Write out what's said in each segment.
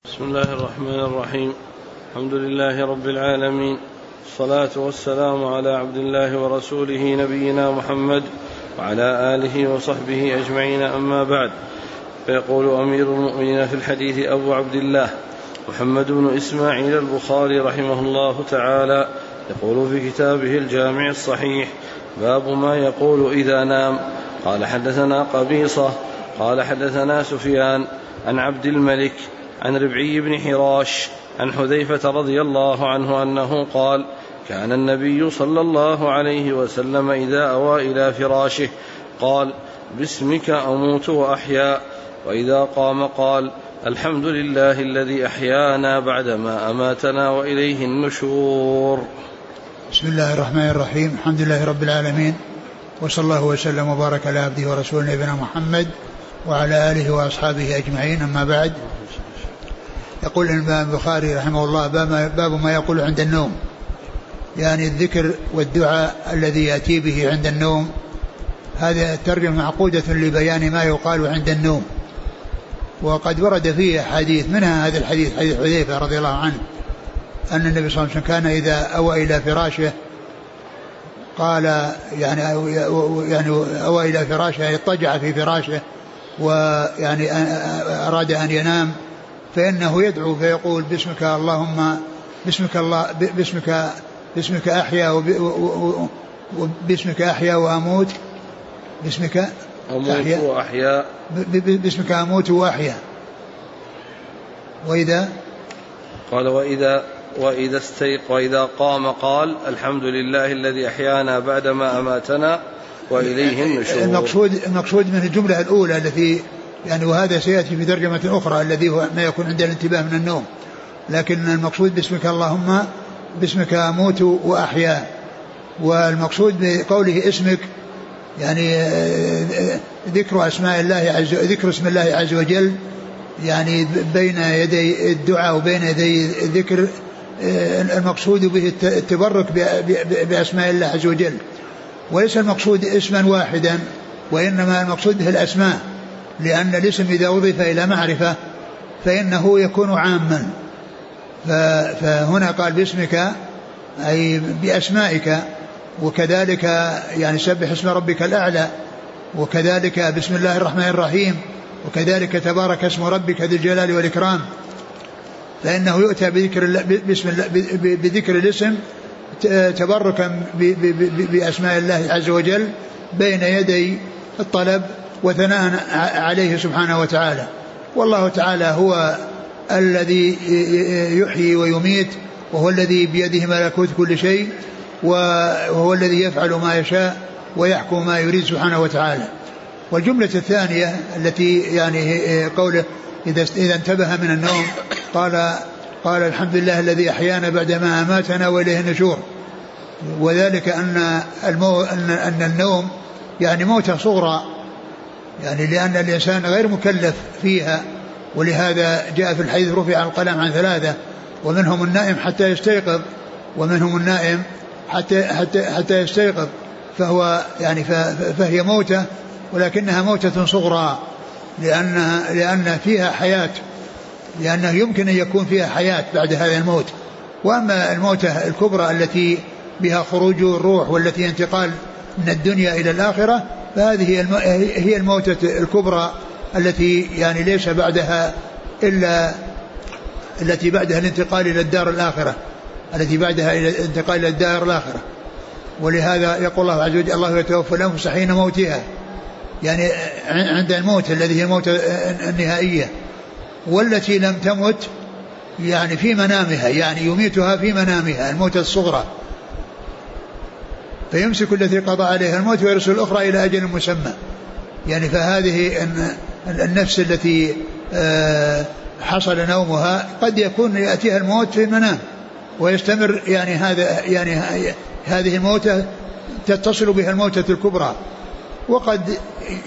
بسم الله الرحمن الرحيم. الحمد لله رب العالمين، الصلاة والسلام على عبد الله ورسوله نبينا محمد وعلى آله وصحبه أجمعين، أما بعد. فيقول أمير المؤمنين في الحديث أبو عبد الله محمد بن إسماعيل البخاري رحمه الله تعالى، يقول في كتابه الجامع الصحيح: باب ما يقول إذا نام. قال حدثنا قبيصة قال حدثنا سفيان عن عبد الملك عن ربعي بن حراش عن حذيفة رضي الله عنه أنه قال: كان النبي صلى الله عليه وسلم إذا أوى إلى فراشه قال: باسمك أموت وأحيا، وإذا قام قال: الحمد لله الذي أحيانا بعدما أماتنا وإليه النشور. بسم الله الرحمن الرحيم. الحمد لله رب العالمين، وصلى الله وسلم وبارك على عبده ورسوله نبينا محمد وعلى آله وأصحابه أجمعين، أما بعد. يقول الإمام البخاري رحمه الله: باب ما يقول عند النوم، يعني الذكر والدعاء الذي يأتي به عند النوم. هذا الترجمة معقودة لبيان ما يقال عند النوم، وقد ورد فيه حديث، منها هذا الحديث حديث حذيفة رضي الله عنه أن النبي صلى الله عليه وسلم كان إذا أوى إلى فراشه قال، يعني أوى إلى فراشه، اضطجع في فراشه ويعني أراد أن ينام، فإنه يدعو فيقول: باسمك اللهم، باسمك أحيا وباسمك أحيا وأموت، باسمك أموت وأحيا، باسمك أموت وأحيا. وإذا قال وإذا قام قال: الحمد لله الذي أحيانا بعدما أماتنا وإليه النشور. المقصود من الجملة الأولى التي يعني، وهذا سيأتي في ترجمة أخرى الذي هو ما يكون عند الانتباه من النوم، لكن المقصود باسمك اللهم، باسمك أموت وأحيا. والمقصود بقوله اسمك يعني ذكر اسماء الله ذكر اسم الله عز وجل، يعني بين يدي الدعاء وبين يدي الذكر. المقصود به التبرك بأسماء الله عز وجل، وليس المقصود اسما واحدا، وإنما المقصود به الأسماء، لأن الاسم إذا وظف إلى معرفة فإنه يكون عاما. فهنا قال باسمك أي بأسمائك، وكذلك يعني سبح اسم ربك الأعلى، وكذلك بسم الله الرحمن الرحيم، وكذلك تبارك اسم ربك ذي الجلال والإكرام. فإنه يؤتى بذكر الاسم تبركا بأسماء الله عز وجل بين يدي الطلب وثناء عليه سبحانه وتعالى. والله تعالى هو الذي يحيي ويميت، وهو الذي بيده ملكوت كل شيء، وهو الذي يفعل ما يشاء ويحكم ما يريد سبحانه وتعالى. والجملة الثانية التي يعني قوله إذا انتبه من النوم قال الحمد لله الذي أحيانا بعدما أماتنا وإليه النشور. وذلك أن النوم يعني موتة صغرى، يعني لأن الإنسان غير مكلف فيها، ولهذا جاء في الحديث: رفع القلم عن ثلاثة، ومنهم النائم حتى يستيقظ، ومنهم النائم حتى يستيقظ. فهو يعني فهي موتة، ولكنها موتة صغرى لأن فيها حياة، لأنه يمكن أن يكون فيها حياة بعد هذا الموت. وأما الموتة الكبرى التي بها خروج الروح والتي انتقال من الدنيا إلى الآخرة، فهذه هي الموتة الكبرى التي يعني ليس بعدها إلا التي بعدها الانتقال إلى الدار الآخرة، التي بعدها الانتقال إلى الدار الآخرة. ولهذا يقول الله عز وجل: الله يتوفى الأنفس حين موتها، يعني عند الموت الذي هي الموت النهائية. والتي لم تمت يعني في منامها، يعني يميتها في منامها، الموت الصغرى. فيمسك التي قضى عليها الموت ويرسل الأخرى إلى أجل مسمى. يعني فهذه النفس التي حصل نومها قد يكون يأتيها الموت في المنام ويستمر، يعني هذه الموتة تتصل بها الموتة الكبرى. وقد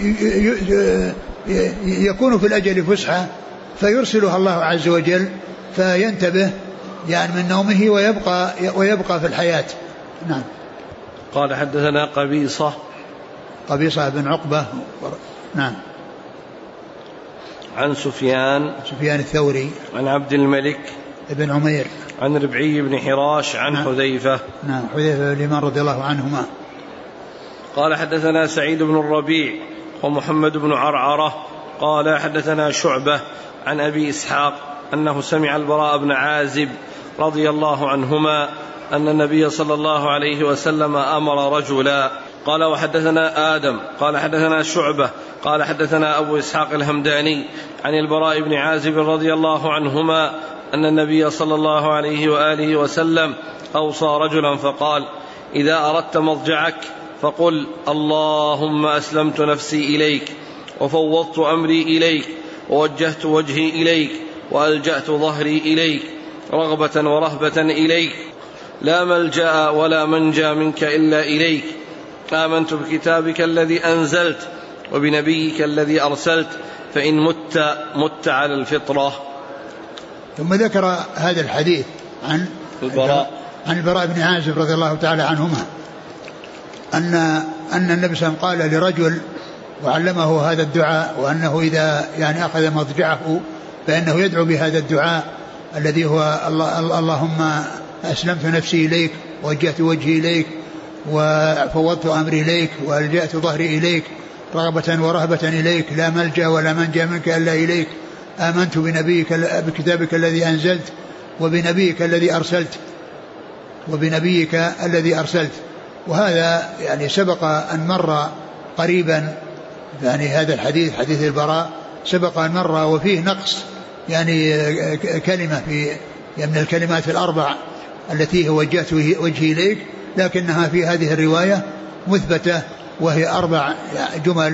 يكون في الأجل فسحة فيرسلها الله عز وجل فينتبه يعني من نومه ويبقى في الحياة. نعم. قال حدثنا قبيصة بن عقبة. نعم. عن سفيان الثوري عن عبد الملك بن عمير عن ربعي بن حراش عن حذيفة. نعم حذيفة بن اليمان رضي الله عنهما. قال حدثنا سعيد بن الربيع ومحمد بن عرعرة قال حدثنا شعبة عن أبي إسحاق أنه سمع البراء بن عازب رضي الله عنهما أن النبي صلى الله عليه وسلم أمر رجلا. قال وحدثنا آدم قال حدثنا شعبة قال حدثنا أبو إسحاق الهمداني عن البراء بن عازب رضي الله عنهما أن النبي صلى الله عليه وآله وسلم أوصى رجلا فقال إذا أردت مضجعك فقل اللهم أسلمت نفسي إليك وفوضت أمري إليك ووجهت وجهي إليك وألجأت ظهري إليك رغبة ورهبة إليك لا ملجأ ولا منجى منك إلا إليك آمنت بكتابك الذي أنزلت وبنبيك الذي أرسلت فإن مت على الفطرة. ثم ذكر هذا الحديث عن البراء بن عازب رضي الله تعالى عنهما أن النبي صلى الله عليه وسلم قال لرجل وعلمه هذا الدعاء وأنه إذا يعني أخذ مضجعه فإنه يدعو بهذا الدعاء الذي هو اللهم أسلمت نفسي إليك ووجهت وجهي إليك وفوضت أمري إليك وألجأت ظهري إليك رغبة ورهبة إليك لا ملجأ ولا منجى منك إلا إليك آمنت بكتابك الذي أنزلت وبنبيك الذي أرسلت. وهذا يعني سبق أن مر قريبا يعني هذا الحديث حديث البراء سبق أن مر وفيه نقص يعني كلمة من الكلمات الأربع التي هو وجهت وجهي إليك لكنها في هذه الرواية مثبتة وهي 4 جمل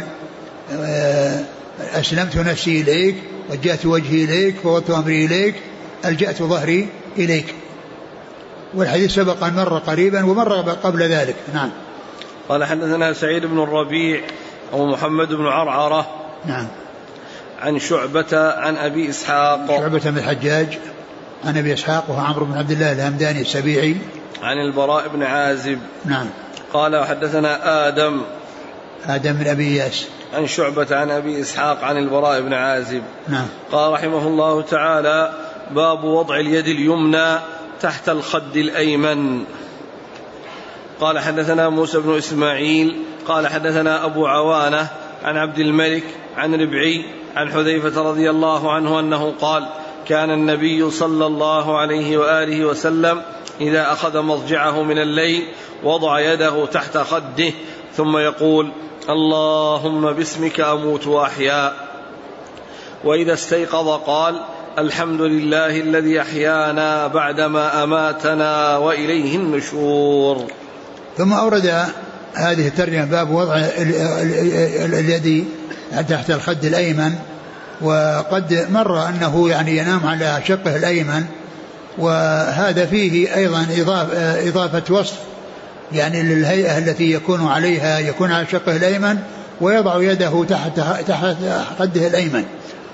أسلمت نفسي إليك وجهت وجهي إليك فوضت أمري إليك ألجأت ظهري إليك. والحديث سبق أن مر قريبا ومر قبل ذلك. نعم. قال حدثنا سعيد بن الربيع ومحمد بن عرعرة نعم عن شعبة عن أبي إسحاق شعبة بن الحجاج عن أبي إسحاق وهو عمرو بن عبد الله الهمداني السبيعي عن البراء بن عازب نعم. قال وحدثنا آدم بن أبي إياس عن شعبة عن أبي إسحاق عن البراء بن عازب نعم. قال رحمه الله تعالى باب وضع اليد اليمنى تحت الخد الأيمن. قال حدثنا موسى بن إسماعيل قال حدثنا أبو عوانة عن عبد الملك عن ربعي عن حذيفة رضي الله عنه أنه قال كان النبي صلى الله عليه وآله وسلم إذا أخذ مضجعه من الليل وضع يده تحت خده ثم يقول اللهم باسمك أموت وأحيا وإذا استيقظ قال الحمد لله الذي أحيانا بعدما أماتنا وإليه النشور. ثم أورد هذه الترجمة باب وضع اليد تحت الخد الأيمن. وقد مر أنه يعني ينام على شقه الأيمن وهذا فيه أيضا إضافة وصف يعني للهيئة التي يكون عليها يكون على شقه الأيمن ويضع يده تحت خده الأيمن.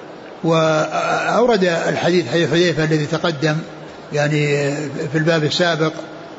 وأورد الحديث حديث حذيفة الذي تقدم يعني في الباب السابق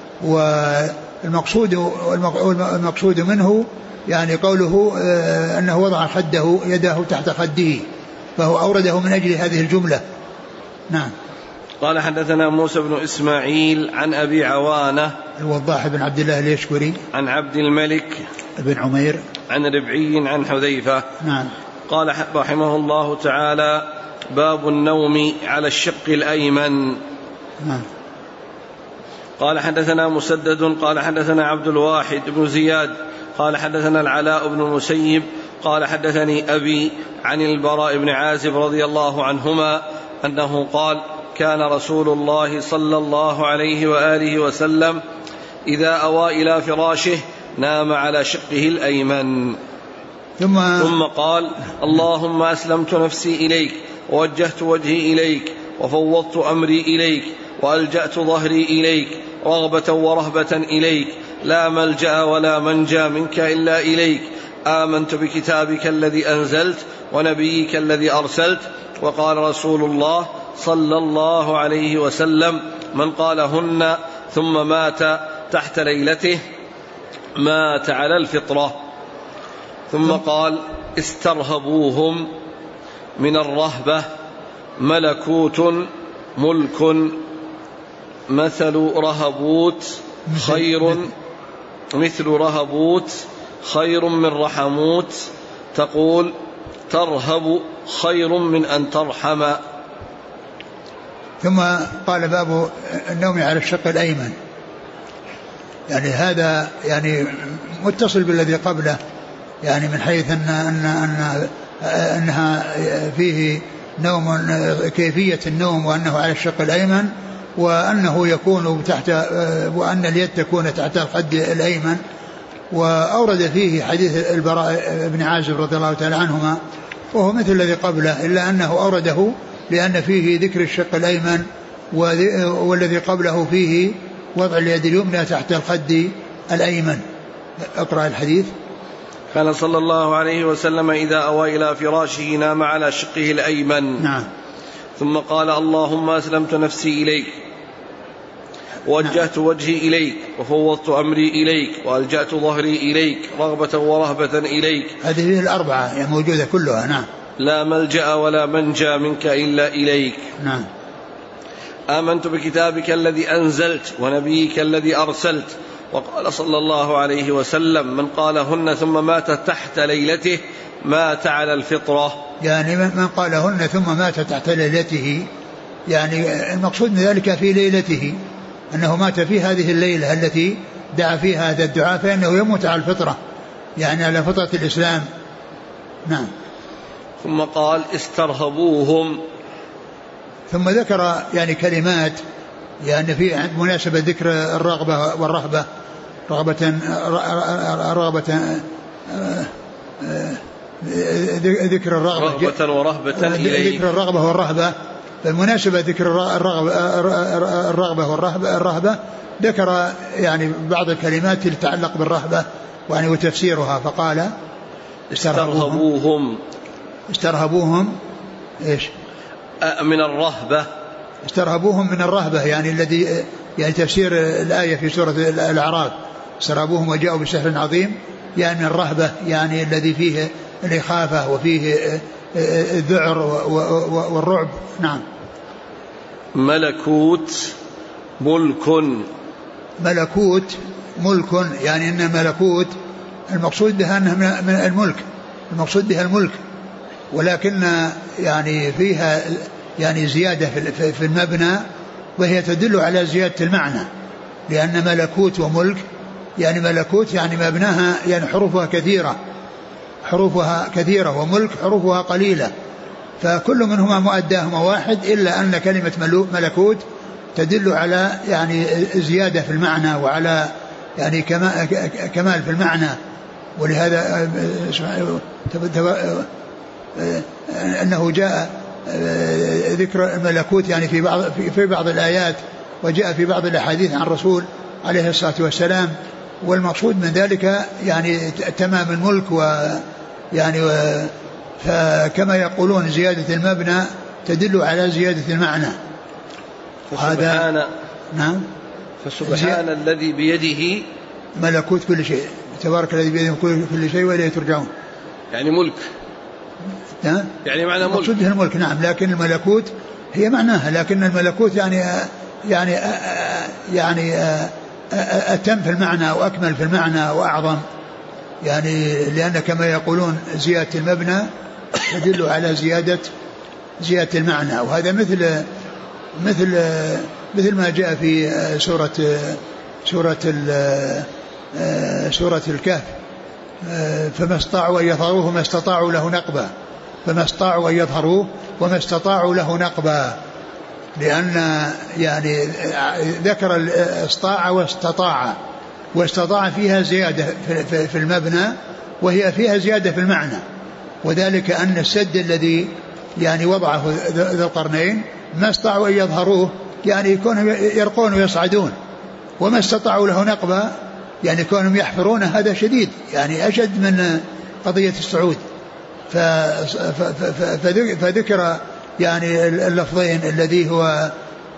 والمقصود منه يعني قوله أنه وضع خده يده تحت خده فهو أورده من أجل هذه الجملة. نعم. قال حدثنا موسى بن إسماعيل عن أبي عوانة الوضاح بن عبد الله اليشكري عن عبد الملك بن عمير عن ربعي عن حذيفة. نعم. قال رحمه الله تعالى باب النوم على الشق الأيمن. نعم. قال حدثنا مسدد قال حدثنا عبد الواحد بن زياد قال حدثنا العلاء بن المسيب قال حدثني أبي عن البراء بن عازب رضي الله عنهما أنه قال كان رسول الله صلى الله عليه وآله وسلم إذا أوى إلى فراشه نام على شقه الأيمن ثم قال اللهم أسلمت نفسي إليك ووجهت وجهي إليك وفوضت أمري إليك وألجأت ظهري إليك رغبة ورهبة إليك لا ملجأ ولا منجى منك إلا إليك آمنت بكتابك الذي أنزلت ونبيك الذي أرسلت. وقال رسول الله صلى الله عليه وسلم من قالهن ثم مات تحت ليلته مات على الفطرة. ثم قال استرهبوهم من الرهبة ملكوت ملك مثل رهبوت خير من رحموت تقول ترهب خير من أن ترحم. ثم قال باب النوم على الشق الأيمن، يعني هذا يعني متصل بالذي قبله، يعني من حيث أنها فيه نوم، كيفية النوم، وأنه على الشق الأيمن، وأنه يكون تحت، وأن اليد تكون تحت الخد الأيمن. وأورد فيه حديث البراء بن عازب رضي الله تعالى عنهما، وهو مثل الذي قبله، إلا أنه أورده لأن فيه ذكر الشق الأيمن، والذي قبله فيه وضع اليد اليمنى تحت الخد الأيمن. أقرأ الحديث. كان صلى الله عليه وسلم إذا أوى إلى فراشه نام على شقه الأيمن. نعم. ثم قال اللهم أسلمت نفسي إليك ووجهت وجهي إليك وفوضت أمري إليك وألجأت ظهري إليك رغبة ورهبة إليك. هذه الأربعة يعني موجودة كلها. نعم. لا ملجأ ولا منجى منك إلا إليك. نعم. آمنت بكتابك الذي أنزلت ونبيك الذي أرسلت. وقال صلى الله عليه وسلم من قالهن ثم مات تحت ليلته مات على الفطرة. يعني من قالهن ثم مات تحت ليلته، يعني المقصود من ذلك في ليلته، أنه مات في هذه الليلة التي دعا فيها هذا الدعاء، فإنه يموت على الفطرة، يعني على فطرة الإسلام. نعم. ثم قال استرهبوهم. ثم ذكر يعني كلمات، يعني في مناسبة ذكر الرغبة والرهبة، ذكر رغبة ورهبة إليه، ذكر الرغبة والرهبة. بالمناسبة ذكر الرغبة والرهبة ذكر يعني بعض الكلمات تتعلق بالرهبة يعني وتفسيرها، فقال استرهبوهم إيش من الرهبة، استرهبوهم من الرهبة، يعني الذي يعني تفسير الآية في سورة الأعراف استرهبوهم وجاءوا بسحر عظيم، يعني من الرهبة يعني الذي فيه الإخافة وفيه الذعر والرعب. نعم. ملكوت ملك، يعني إن ملكوت المقصود بها أنه من الملك، المقصود بها الملك، ولكن يعني فيها يعني زيادة في المبنى، وهي تدل على زيادة المعنى، لأن ملكوت وملك يعني ملكوت يعني مبناها يعني حروفها كثيرة وملك حروفها قليلة، فكل منهما مؤداهما واحد، إلا أن كلمة ملكوت تدل على يعني زيادة في المعنى وعلى يعني كمال في المعنى. ولهذا أنه جاء ذكر الملكوت يعني في بعض الآيات، وجاء في بعض الأحاديث عن الرسول عليه الصلاة والسلام، والمقصود من ذلك يعني تمام الملك، ويعني فكما يقولون زيادة المبنى تدل على زيادة المعنى. وهذا نعم. فسبحان الذي بيده ملكوت كل شيء، تبارك الذي بيده كل شيء وإليه ترجعون، يعني ملك، يعني معنى ملك، مقصود به الملك. نعم. لكن الملكوت هي معناها، لكن الملكوت يعني أتم في المعنى وأكمل في المعنى وأعظم، يعني لأن كما يقولون زيادة المبنى تدل على زيادة المعنى. وهذا مثل ما جاء في سورة الكهف، فما استطاعوا أن يظهروه وما استطاعوا له نقبا، فما استطاعوا أن يظهروه وما استطاعوا له نقبا، لأن يعني ذكر استطاع واستطاع فيها زيادة في المبنى، وهي فيها زيادة في المعنى، وذلك أن السد الذي يعني وضعه ذو القرنين ما استطاعوا أن يظهروه، يعني يكونوا يرقون ويصعدون، وما استطاعوا له نقبا يعني كونهم يحفرون، هذا شديد يعني أشد من قضية الصعود. فذكر يعني اللفظين الذي هو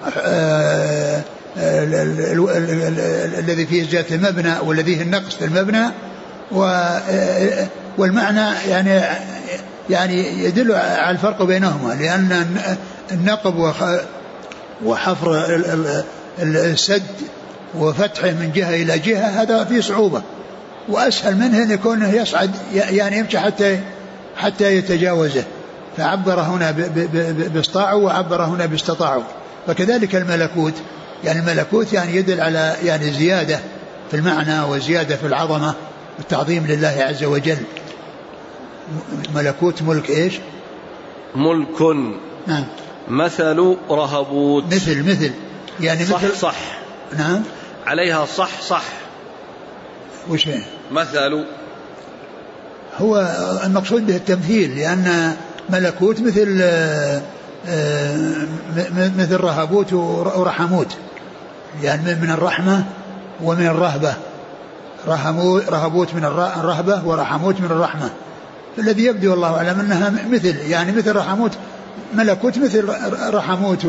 الذي فيه زيادة المبنى والذي فيه النقص في المبنى، والمعنى يعني يدل على الفرق بينهما، لأن النقب وحفر السد وفتحه من جهة إلى جهة هذا فيه صعوبة، وأسهل منه أن يكون يصعد يعني يمشي حتى يتجاوزه، فعبر هنا باستطاعوا وعبر هنا باستطاعوا. فكذلك الملكوت، يعني الملكوت يعني يدل على يعني زيادة في المعنى وزيادة في العظمة والتعظيم لله عز وجل. ملكوت ملك إيش؟ ملك. نعم. مثل رهبوت. مثل يعني صح مثل. صح. نعم. عليها صح. وش هي؟ مثل هو المقصود به التمثيل، لأن ملكوت مثل رهبوت ورحموت، يعني من الرحمة ومن الرهبة. رهبوت من الرهبة ورحموت من الرحمة. الذي يبدو الله أعلم أنها مثل، يعني مثل رحموت، ملكوت مثل رحموت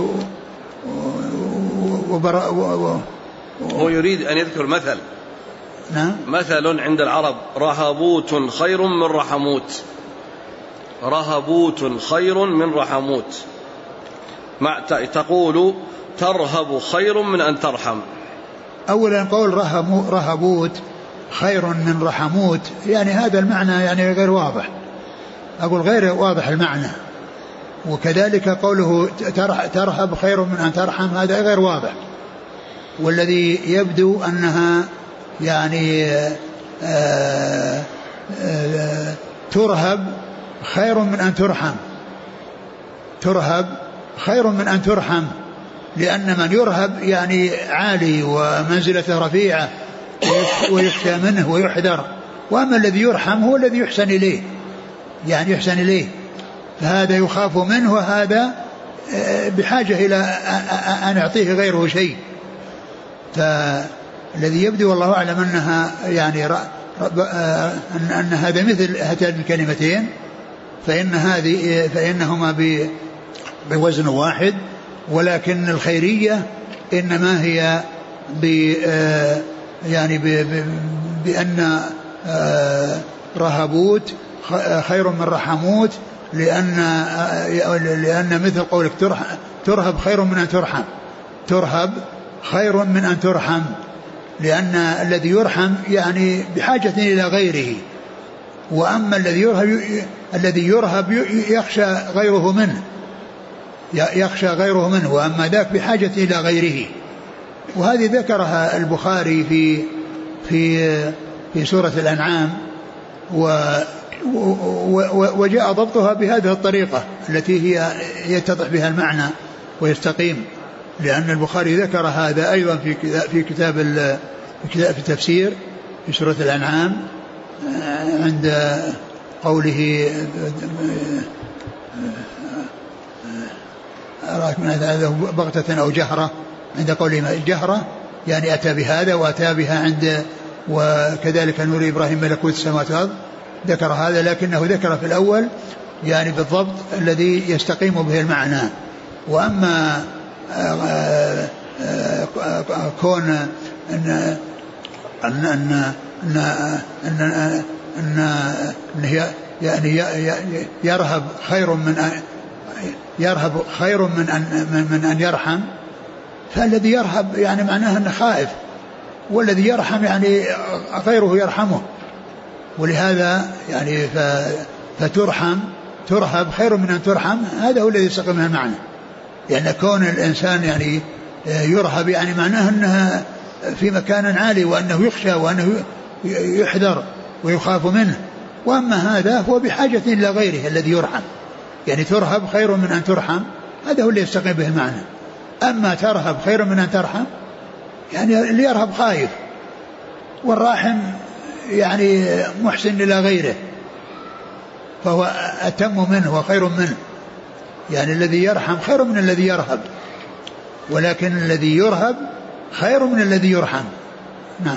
هو يريد أن يذكر مثل. نعم. مثل عند العرب رهبوت خير من رحموت. رهبوت خير من رحموت. تقول ترهب خير من أن ترحم. أولا قول رهبوت خير من رحموت، يعني هذا المعنى يعني غير واضح، أقول غير واضح المعنى. وكذلك قوله ترهب خير من أن ترحم، هذا غير واضح. والذي يبدو أنها يعني ترهب خير من أن ترحم. ترهب خير من أن ترحم، لأن من يرهب يعني عالي ومنزلته رفيعة ويخشى منه ويحذر، وأما الذي يرحم هو الذي يحسن إليه، يعني يحسن إليه، فهذا يخاف منه، وهذا بحاجة إلى أن يعطيه غيره شيء. فالذي يبدو والله أعلم أنها يعني أن هذا مثل هاتين الكلمتين، فإنهما بوزن واحد، ولكن الخيرية إنما هي يعني بأن رهبوت خير من رحموت، لأن مثل قولك ترهب خير من أن ترحم. ترهب خير من أن ترحم، لأن الذي يرحم يعني بحاجة إلى غيره، وأما الذي يرهب يخشى غيره منه، وأما ذاك بحاجة إلى غيره. وهذه ذكرها البخاري في سورة الأنعام، وجاء ضبطها بهذه الطريقة التي هي يتضح بها المعنى ويستقيم، لأن البخاري ذكر هذا أيضا في كتاب التفسير في سورة الأنعام عند قوله أراك من هذا بغتة أو جهرة، عند قوله جهرة يعني أتى بهذا وأتى بها عند، وكذلك نور إبراهيم ملكوت السماوات والأرض، ذكر هذا، لكنه ذكر في الأول يعني بالضبط الذي يستقيم به المعنى. وأما كون أن يعني يرهب خير من أن يرحم، فالذي يرهب يعني معناه أنه خائف، والذي يرحم يعني غيره يرحمه، ولهذا يعني ترهب خير من أن ترحم، هذا هو الذي يستقيم من المعنى. يعني كون الإنسان يعني يرهب يعني معناه أنه في مكان عالي، وأنه يخشى وأنه يحذر ويخاف منه، وأما هذا هو بحاجة إلى غيره الذي يرحم. يعني ترهب خير من أن ترحم، هذا هو اللي يستقيم به المعنى. أما ترهب خير من أن ترحم، يعني اللي يرهب خايف، والراحم يعني محسن إلى غيره، فهو أتم منه وخير منه. يعني الذي يرحم خير من الذي يرهب، ولكن الذي يرهب خير من الذي يرحم. نعم.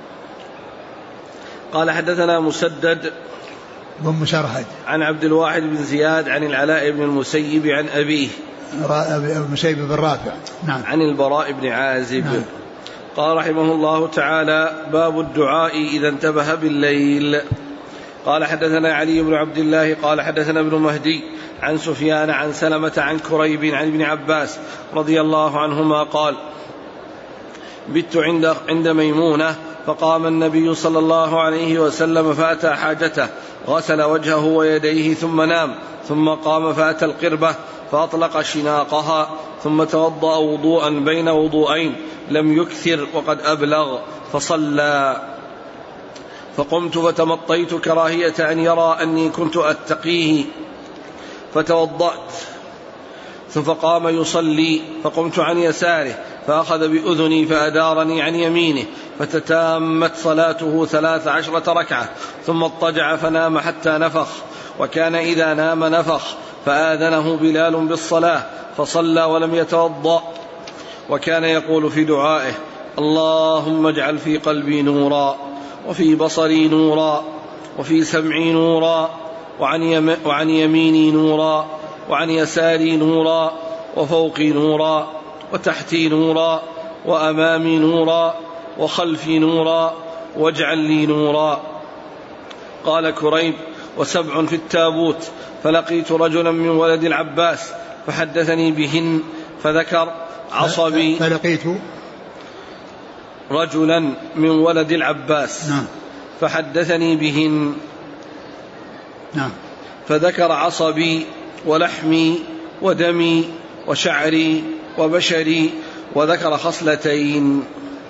قال حدثنا مسدد بن مسرهد عن عبد الواحد بن زياد عن العلاء بن المسيب عن أبيه المسيب بن رافع. نعم. عن البراء بن عازب. نعم. قال رحمه الله تعالى: باب الدعاء إذا انتبه بالليل. قال حدثنا علي بن عبد الله قال حدثنا ابن مهدي عن سفيان عن سلمة عن كريب عن ابن عباس رضي الله عنهما قال بت عند ميمونة فقام النبي صلى الله عليه وسلم فأتى حاجته غسل وجهه ويديه ثم نام ثم قام فأتى القربة فأطلق شناقها ثم توضأ وضوءا بين وضوءين لم يكثر وقد أبلغ فصلى. فقمت فتمطيت كراهية أن يرى أني كنت أتقيه فتوضأت فقام يصلي فقمت عن يساره فأخذ بأذني فأدارني عن يمينه فتتامت صلاته 13 ركعة ثم اضطجع فنام حتى نفخ وكان إذا نام نفخ فآذنه بلال بالصلاة فصلى ولم يتوضأ وكان يقول في دعائه اللهم اجعل في قلبي نورا وفي بصري نورا وفي سمعي نورا وعن يميني نورا وعن يساري نورا وفوقي نورا وتحتي نورا وأمامي نورا وخلفي نورا واجعل لي نورا. قال كريب وسبع في التابوت فلقيت رجلا من ولد العباس فحدثني بهن فذكر عصبي فلقيت رجلا من ولد العباس فحدثني بهن فذكر عصبي ولحمي ودمي وشعري وبشري وذكر خصلتين.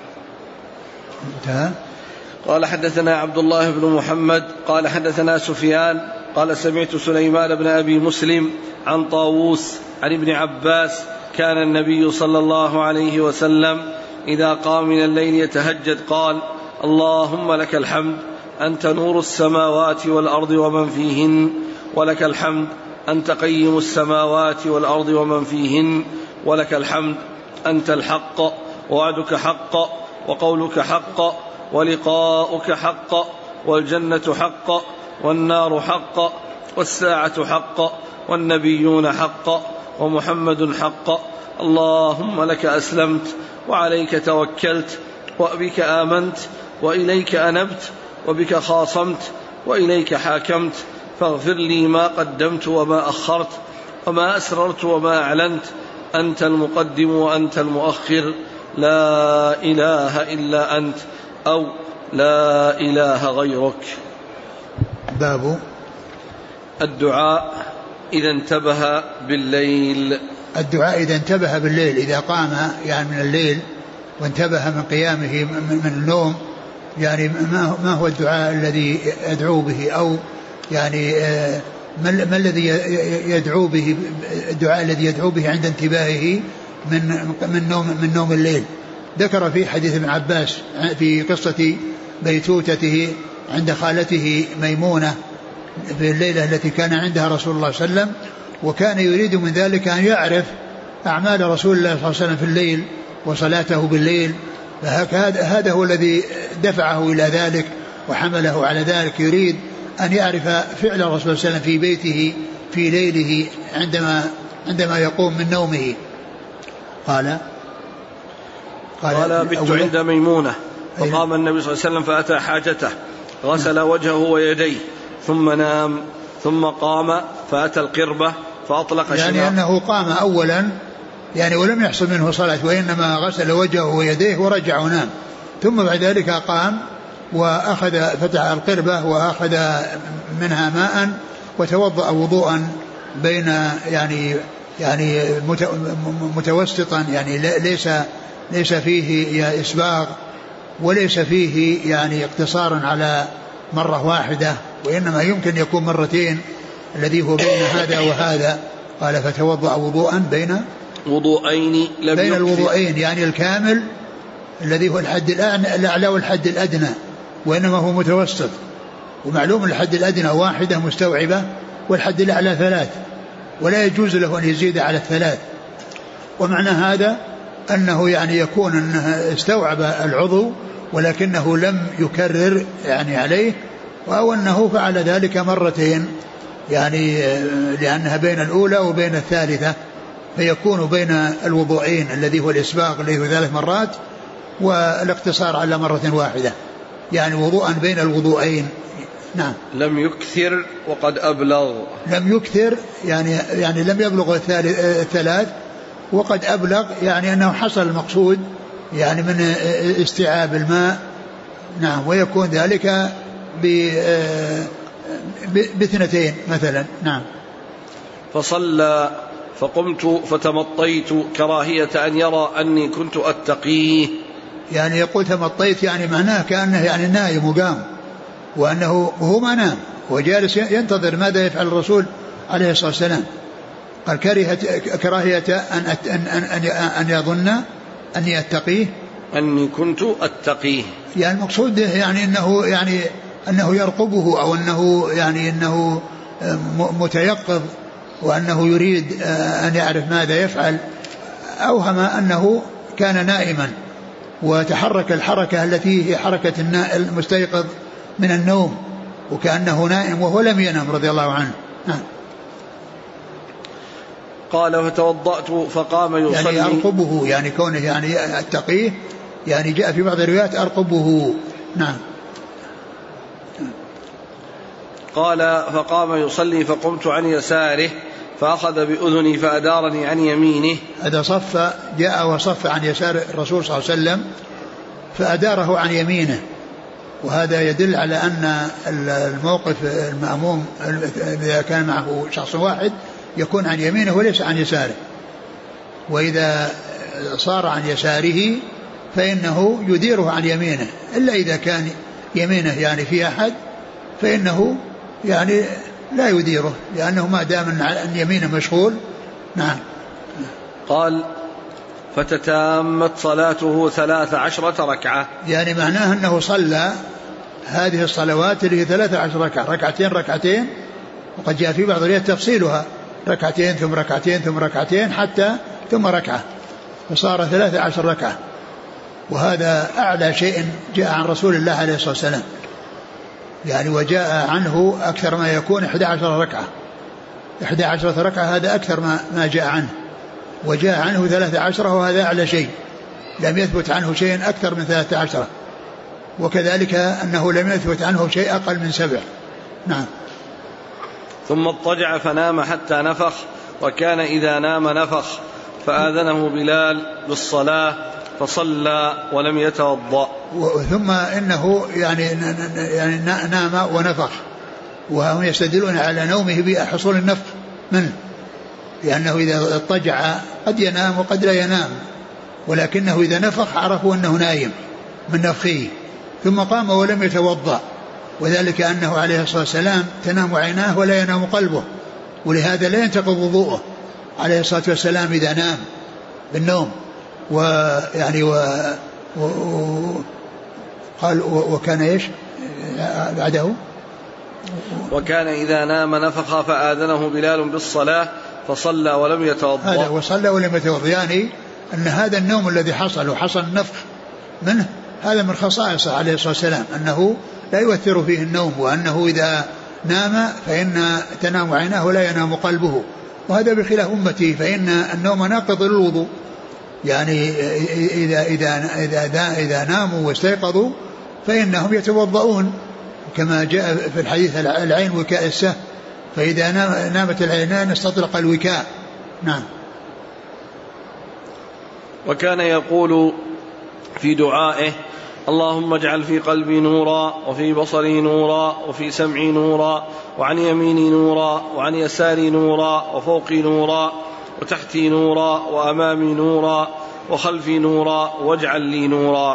قال حدثنا عبد الله بن محمد قال حدثنا سفيان قال سمعت سليمان بن أبي مسلم عن طاووس عن ابن عباس كان النبي صلى الله عليه وسلم إذا قام من الليل يتهجد قال اللهم لك الحمد أنت نور السماوات والأرض ومن فيهن ولك الحمد أنت قيم السماوات والأرض ومن فيهن ولك الحمد أنت الحق ووعدك حق وقولك حق ولقاؤك حق والجنة حق والنار حق والساعة حق والنبيون حق ومحمد حق اللهم لك أسلمت وعليك توكلت وبك آمنت وإليك أنبت وبك خاصمت وإليك حاكمت فاغفر لي ما قدمت وما أخرت وما أسررت وما أعلنت أنت المقدم وأنت المؤخر لا إله إلا أنت أو لا إله غيرك. باب الدعاء إذا انتبه بالليل. الدعاء إذا انتبه بالليل، إذا قام يعني من الليل وانتبه من قيامه من النوم، يعني ما هو الدعاء الذي يدعو به، أو يعني ما الذي يدعو به، الدعاء الذي يدعو به عند انتباهه من نوم الليل. ذكر في حديث ابن عباس في قصة بيتوتته عند خالته ميمونة في الليلة التي كان عندها رسول الله صلى الله عليه وسلم، وكان يريد من ذلك أن يعرف أعمال رسول الله صلى الله عليه وسلم في الليل وصلاته بالليل، فهذا هو الذي دفعه إلى ذلك وحمله على ذلك، يريد أن يعرف فعل الرسول صلى الله عليه وسلم في بيته في ليله عندما يقوم من نومه. قال بت عند ميمونة فقام النبي صلى الله عليه وسلم فأتى حاجته غسل وجهه ويديه ثم نام ثم قام فأتى القربة فأطلق شماغ، يعني أنه قام أولا يعني ولم يحصل منه صلاة، وإنما غسل وجهه ويديه ورجع ونام، ثم بعد ذلك قام وأخذ فتح القربة وأخذ منها ماء وتوضأ وضوءا بين يعني متوسطا، يعني ليس فيه إسباغ وليس فيه يعني اقتصار على مرة واحدة، وإنما يمكن يكون مرتين الذي هو بين هذا وهذا. قال فتوضأ وضوءا بين الوضوءين، يعني الكامل الذي هو الحد الأعلى والحد الأدنى، وإنما هو متوسط، ومعلوم الحد الأدنى واحدة مستوعبة والحد الأعلى 3، ولا يجوز له أن يزيد على 3. ومعنى هذا أنه يعني يكون أنه استوعب العضو ولكنه لم يكرر يعني عليه، أو أنه فعل ذلك مرتين، يعني لأنها بين الأولى وبين الثالثة، فيكون بين الوضوءين الذي هو الإسباغ الذي هو 3 مرات والاقتصار على مرة واحدة، يعني وضوءا بين الوضوءين نعم. لم يكثر وقد أبلغ. لم يكثر يعني لم يبلغ الثلاث وقد أبلغ، يعني أنه حصل المقصود يعني من استيعاب الماء. نعم. ويكون ذلك باثنتين مثلا. نعم. فصلى فقمت فتمطيت كراهية أن يرى أني كنت أتقيه. يعني يقول تمطيت يعني معناه كأنه يعني نائم وقام، وأنه هو ما نام، هو جالس ينتظر ماذا يفعل الرسول عليه الصلاة والسلام. قال كراهية أن يظن أني أتقيه، أني كنت أتقيه، يعني المقصود يعني أنه يرقبه، أو أنه متيقظ، وأنه يريد أن يعرف ماذا يفعل. أوهم أنه كان نائما وتحرك الحركة التي هي حركة المستيقظ من النوم، وكأنه نائم وهو لم ينم رضي الله عنه. قال فتوضأت فقام يصلي، يعني أرقبه، يعني كونه يعني أتقيه، يعني جاء في بعض الروايات أرقبه. نعم. قال فقام يصلي فقمت عن يساره فأخذ بأذني فأدارني عن يمينه. هذا صف، جاء وصف عن يسار الرسول صلى الله عليه وسلم فأداره عن يمينه، وهذا يدل على أن الموقف المأموم إذا كان معه شخص واحد يكون عن يمينه وليس عن يساره، وإذا صار عن يساره فإنه يديره عن يمينه، إلا إذا كان يمينه يعني في أحد فإنه يعني لا يديره، لأنه ما دام أن يمينه مشغول. نعم. قال فتتامت صلاته 13 ركعة، يعني معناه أنه صلى هذه الصلوات اللي هي 13 ركعة، ركعتين، وقد جاء في بعض الروايات تفصيلها ركعتين ثم ركعتين ثم ركعتين حتى ثم ركعة، فصار 13 ركعة، وهذا أعلى شيء جاء عن رسول الله عليه الصلاة والسلام، يعني وجاء عنه أكثر ما يكون 11 ركعة، 11 ركعة هذا أكثر ما جاء عنه، وجاء عنه 13 وهذا أعلى شيء، لم يثبت عنه شيء أكثر من 13، وكذلك أنه لم يثبت عنه شيء أقل من 7. نعم. ثم اضطجع فنام حتى نفخ، وكان إذا نام نفخ، فآذنه بلال بالصلاة فصلى ولم يتوضأ. ثم إنه يعني نام ونفخ، وهم يستدلون على نومه بحصول النفخ منه، لأنه إذا اضطجع قد ينام وقد لا ينام، ولكنه إذا نفخ عرفوا أنه نايم من نفخه، ثم قام ولم يتوضأ، وذلك أنه عليه الصلاة والسلام تنام عيناه ولا ينام قلبه، ولهذا لا ينتقض وضوءه عليه الصلاة والسلام إذا نام بالنوم. ويعني قال وكان إيش بعده؟ وكان إذا نام نفخ فآذنه بلال بالصلاة فصلى ولم يتوضأ. هذا وصلى ولم يتوضأ، يعني أن هذا النوم الذي حصل وحصل النفخ منه هذا من خصائصه عليه الصلاة والسلام، أنه لا يؤثر فيه النوم، وأنه إذا نام فإن تنام عيناه ولا ينام قلبه، وهذا بخلاف أمتي فإن النوم ناقض للوضوء، يعني إذا ناموا واستيقظوا فإنهم يتوضؤون، كما جاء في الحديث العين وكاء السهم، فإذا نامت العينان استطلق الوكاء. نعم. وكان يقول في دعائه اللهم اجعل في قلبي نورا، وفي بصري نورا، وفي سمعي نورا، وعن يميني نورا، وعن يساري نورا، وفوقي نورا، وتحتي نورا، وأمامي نورا، وخلفي نورا، واجعل لي نورا.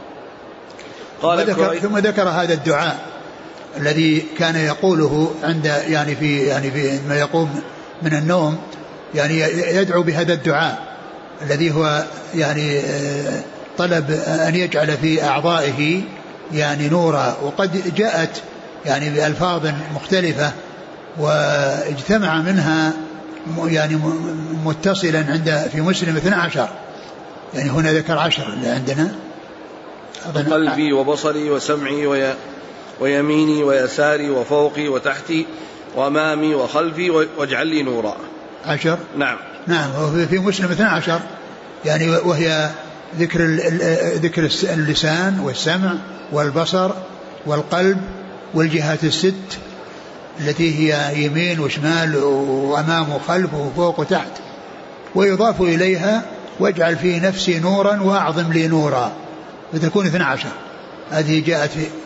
ثم ذكر هذا الدعاء الذي كان يقوله عند في ما يقوم من النوم، يعني يدعو بهذا الدعاء الذي هو يعني طلب أن يجعل في أعضائه يعني نورا، وقد جاءت يعني بألفاظ مختلفة واجتمع منها يعني متصلا عند في مسلم 12، يعني هنا ذكر 10 اللي عندنا، قلبي وبصري وسمعي ويميني ويساري وفوقي وتحتي وأمامي وخلفي واجعل لي نورا 10. نعم. في مسلم 12 يعني، وهي ذكر اللسان والسمع والبصر والقلب والجهات الست التي هي يمين وشمال وأمام وخلف وفوق وتحت. ويضاف إليها واجعل في نفسي نورا وأعظم لي نورا، فتكون 12. هذه جاءت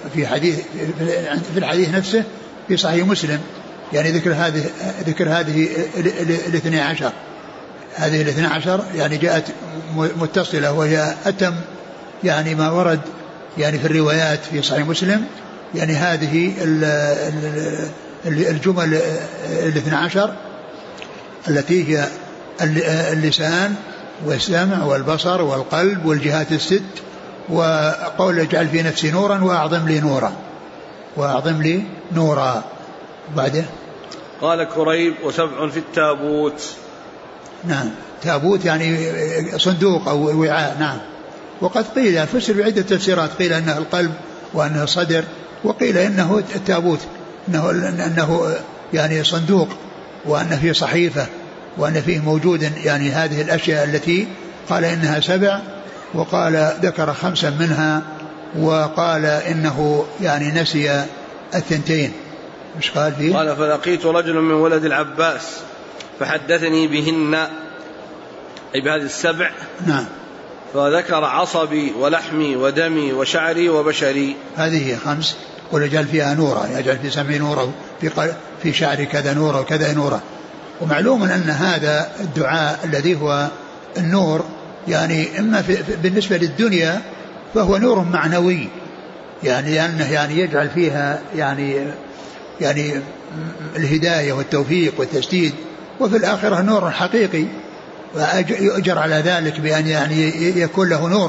في الحديث نفسه في صحيح مسلم، يعني ذكر هذه 12. هذه 12 يعني جاءت متصلة، وهي أتم يعني ما ورد يعني في الروايات في صحيح مسلم. يعني هذه الجمل 12 التي هي اللسان والسمع والبصر والقلب والجهات الست، وقول اجعل في نفسي نورا وأعظم لي نورا، وأعظم لي نورا. بعده قال كريب: وسبع في التابوت. نعم، تابوت يعني صندوق أو وعاء. نعم. وقد قيل فسر بعدة تفسيرات، قيل أنه القلب وأنه الصدر، وقيل إنه التابوت أنه يعني صندوق، وأن فيه صحيفة، وأن فيه موجود يعني هذه الأشياء التي قال إنها 7، وقال ذكر 5 منها، وقال إنه يعني نسي 2. مش قال فيه؟ قال: فلقيت رجل من ولد العباس فحدثني بهن، أي بهذه 7. نعم. فذكر عصبي ولحمي ودمي وشعري وبشري. هذه هي 5. ولجعل فيها نورا، يجعل في سمعي نورا، في شعري كذا نورا وكذا نورا. ومعلوم أن هذا الدعاء الذي هو النور يعني إما بالنسبة للدنيا فهو نور معنوي، يعني لأنه يعني يجعل فيها يعني الهداية والتوفيق والتسديد، وفي الآخرة نور حقيقي، ويؤجر على ذلك بأن يعني يكون له نور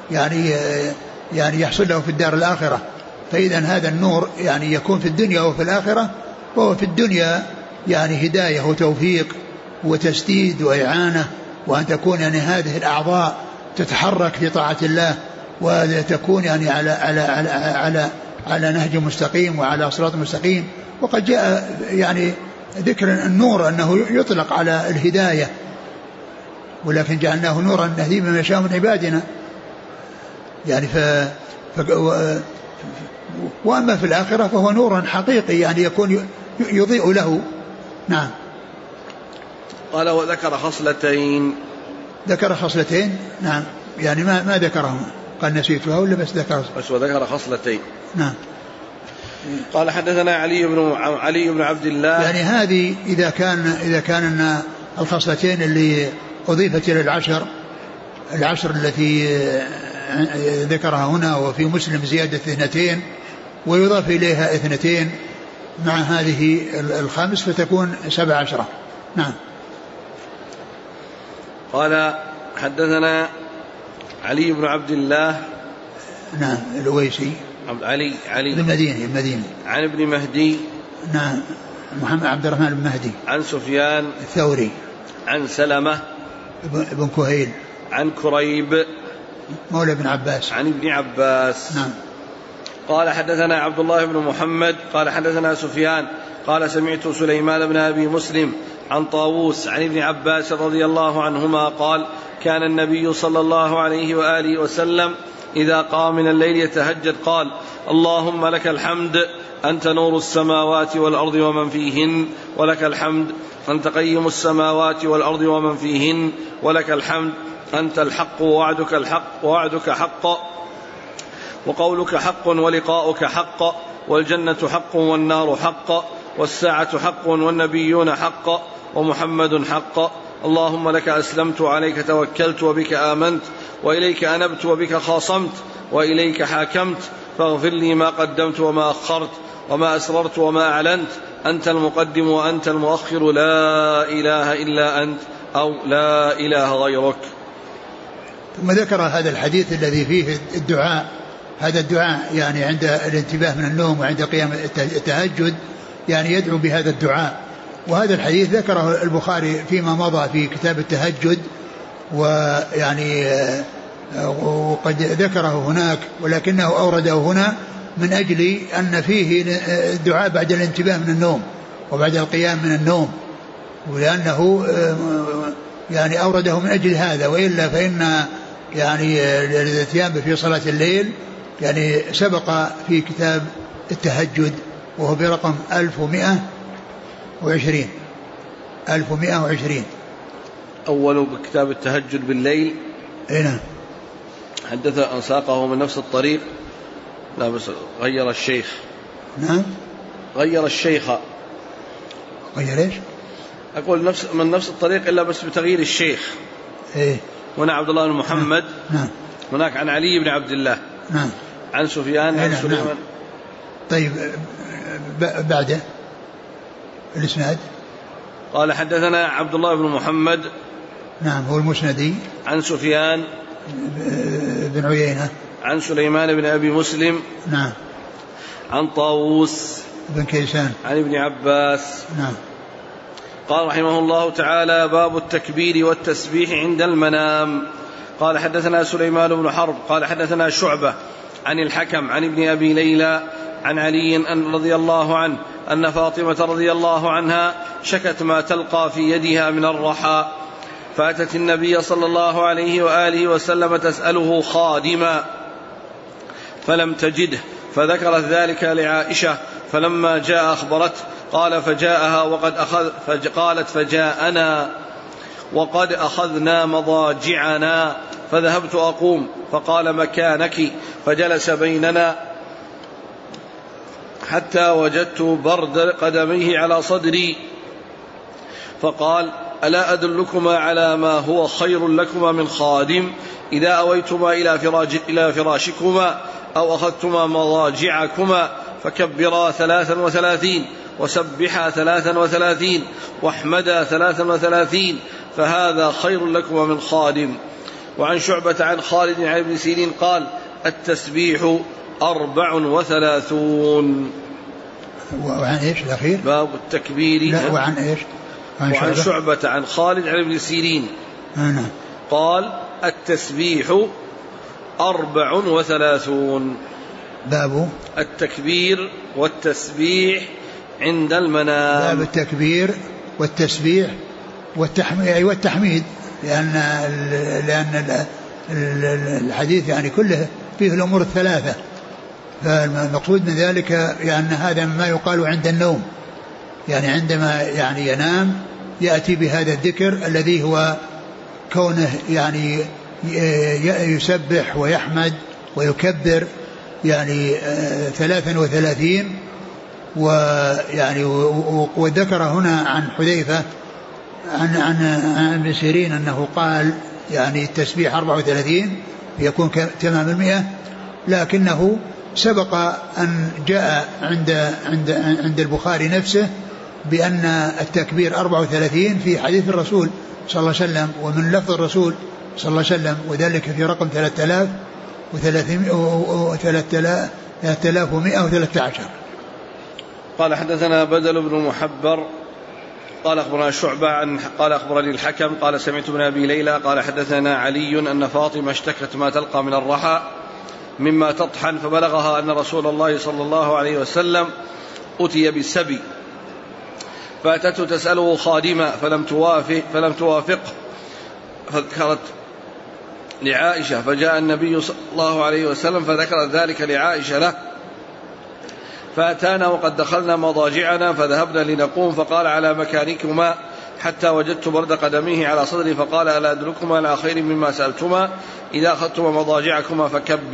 يعني يحصل له في الدار الآخرة. فإذا هذا النور يعني يكون في الدنيا وفي الآخرة، وهو في الدنيا يعني هداية وتوفيق وتسديد وإعانة، وأن تكون يعني هذه الأعضاء تتحرك في طاعة الله، وتكون يعني على نهج مستقيم وعلى صراط مستقيم. وقد جاء يعني ذكر النور أنه يطلق على الهداية، ولكن جعلناه نورا نهدي من يشاء من عبادنا يعني وأما في الآخرة فهو نور حقيقي يعني يكون يضيء له. نعم. قال: وذكر خصلتين. ذكر خصلتين. نعم، يعني ما ذكرهم، قال نسيتها ولا بس وذكر خصلتين. نعم. قال: حدثنا علي بن عبد الله. يعني هذه إذا كان أن الخصلتين اللي أضيفت إلى العشر التي ذكرها هنا، وفي مسلم زيادة 2 ويضاف إليها 2 مع هذه 5 فتكون 17. نعم. قال: حدثنا علي بن عبد الله. نعم، الأويسي. علي المديني عن ابن مهدي. نعم، محمد عبد الرحمن بن مهدي. عن سفيان الثوري. عن سلمة ابن كهيل. عن كريب مولى ابن عباس. عن ابن عباس. نعم. قال: حدثنا عبد الله بن محمد قال حدثنا سفيان قال: سمعت سليمان بن أبي مسلم عن طاووس عن ابن عباس رضي الله عنهما قال: كان النبي صلى الله عليه وآله وسلم إذا قام من الليل يتهجد قال: اللهم لك الحمد أنت نور السماوات والأرض ومن فيهن، ولك الحمد أنت قيم السماوات والأرض ومن فيهن، ولك الحمد أنت الحق ووعدك حق وقولك حق ولقاؤك حق، والجنة حق والنار حق، والساعة حق والنبيون حق، ومحمد حق. اللهم لك أسلمت وعليك توكلت وبك آمنت، وإليك أنبت وبك خاصمت، وإليك حاكمت، فاغفر لي ما قدمت وما أخرت وما أسررت وما أعلنت، أنت المقدم وأنت المؤخر، لا إله إلا أنت، أو لا إله غيرك. ثم ذكر هذا الحديث الذي فيه الدعاء، هذا الدعاء يعني عند الانتباه من النوم وعند قيام التهجد يعني يدعو بهذا الدعاء. وهذا الحديث ذكره البخاري فيما مضى في كتاب التهجد، ويعني وقد ذكره هناك، ولكنه أورده هنا من أجل أن فيه الدعاء بعد الانتباه من النوم وبعد القيام من النوم، ولأنه يعني أورده من أجل هذا، وإلا فإن يعني الاتيان في صلاة الليل يعني سبق في كتاب التهجد، وهو برقم 1120. أول بكتاب التهجد بالليل. نعم. حدث أن ساقه من نفس الطريق، لا بس غير الشيخ. نعم. غير الشيخ. غير إيش؟ أقول من نفس الطريق إلا بس بتغيير الشيخ. إيه. هنا عبد الله بن محمد. نعم. هناك عن علي بن عبد الله. نعم. عن سفيان عن سليمان. نعم. طيب بعده الإسناد. قال حدثنا عبد الله بن محمد. نعم هو المسندي. عن سفيان بن عيينة. عن سليمان بن أبي مسلم. نعم. عن طاووس بن كيسان. عن ابن عباس. نعم. قال رحمه الله تعالى: باب التكبير والتسبيح عند المنام. قال حدثنا سليمان بن حرب قال حدثنا شعبة عن الحكم عن ابن أبي ليلى عن علي أن رضي الله عنه أن فاطمة رضي الله عنها شكت ما تلقى في يدها من الرحى، فأتت النبي صلى الله عليه وآله وسلم تسأله خادما فلم تجده، فذكرت ذلك لعائشة، فلما جاء أخبرته، قال فجاءها قالت فجاءنا وقد أخذنا مضاجعنا، فذهبت أقوم فقال مكانك، فجلس بيننا حتى وجدت برد قدميه على صدري، فقال ألا أدلكما على ما هو خير لكما من خادم إذا أويتما إلى فراشكما أو أخذتما مضاجعكما، فكبرا 33 وسبحا 33 واحمدا 33 فهذا خير لكما من خادم. وعن شعبة عن خالد عن ابن سيرين قال التسبيح 34. وعن إيش الأخير؟ باب التكبير. لا وعن إيش؟ وعن شعبة عن خالد عن ابن سيرين قال التسبيح 34. باب التكبير والتسبيح عند المنام. باب التكبير والتسبيح والتحميد لأن الحديث يعني كله فيه الأمور الثلاثة، فالمقصود من ذلك يعني هذا ما يقال عند النوم، يعني عندما يعني ينام يأتي بهذا الذكر الذي هو كونه يعني يسبح ويحمد ويكبر يعني 33. ويعني وذكر هنا عن حذيفة عن ابن سيرين أنه قال يعني التسبيح 34 يكون تمام 100، لكنه سبق أن جاء عند البخاري نفسه بأن التكبير 34 في حديث الرسول صلى الله عليه وسلم ومن لفظ الرسول صلى الله عليه وسلم، وذلك في رقم 3113. قال حدثنا بدل بن محبر قال أخبرنا شعبة قال أخبرني الحكم قال سمعت ابن أبي ليلى قال حدثنا علي أن فاطمة اشتكت ما تلقى من الرحى مما تطحن، فبلغها أن رسول الله صلى الله عليه وسلم أتي بالسبي، فأتته تسأله خادمة فلم توافق فذكرت لعائشة، فجاء النبي صلى الله عليه وسلم فذكرت ذلك لعائشة له، فأتانا وقد دخلنا مضاجعنا فذهبنا لنقوم، فقال على مكانكما حتى وجدت برد قدميه على صدري، فقال ألا أدلكما على خير مما سألتما إذا أخذتما مضاجعكما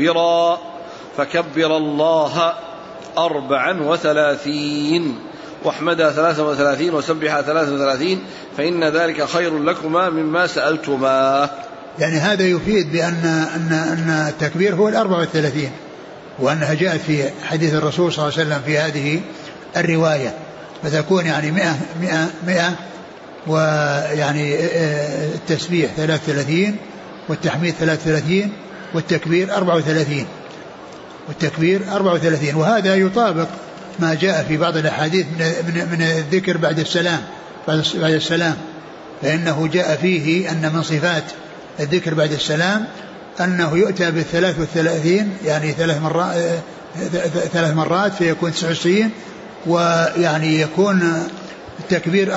فكبر الله 34 واحمدا 33 وسبحا 33 فإن ذلك خير لكما مما سألتما. يعني هذا يفيد بأن التكبير هو 34، وأنها جاءت في حديث الرسول صلى الله عليه وسلم في هذه الرواية، فتكون يعني 100 ويعني التسبيح 33 والتحميد 33 والتكبير 34، وهذا يطابق ما جاء في بعض الأحاديث من الذكر بعد السلام، فإنه جاء فيه أن من صفات الذكر بعد السلام أنه يؤتى ب33 يعني 3 مرات فيكون 99، ويعني يكون التكبير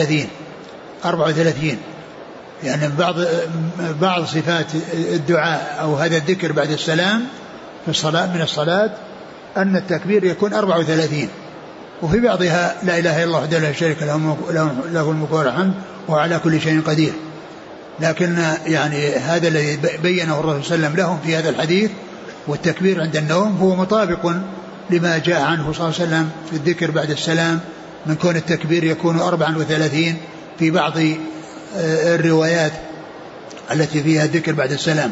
34 يعني بعض صفات الدعاء أو هذا الذكر بعد السلام في الصلاة من الصلاة أن التكبير يكون 34، وفي بعضها لا إله إلا الله وحده لا شريك له الملك وله الحمد وهو على كل شيء قدير. لكن يعني هذا الذي بينه الرسول صلى الله عليه وسلم لهم في هذا الحديث، والتكبير عند النوم هو مطابق لما جاء عنه صلى الله عليه وسلم في الذكر بعد السلام، من كون التكبير يكون 34 في بعض الروايات التي فيها الذكر بعد السلام.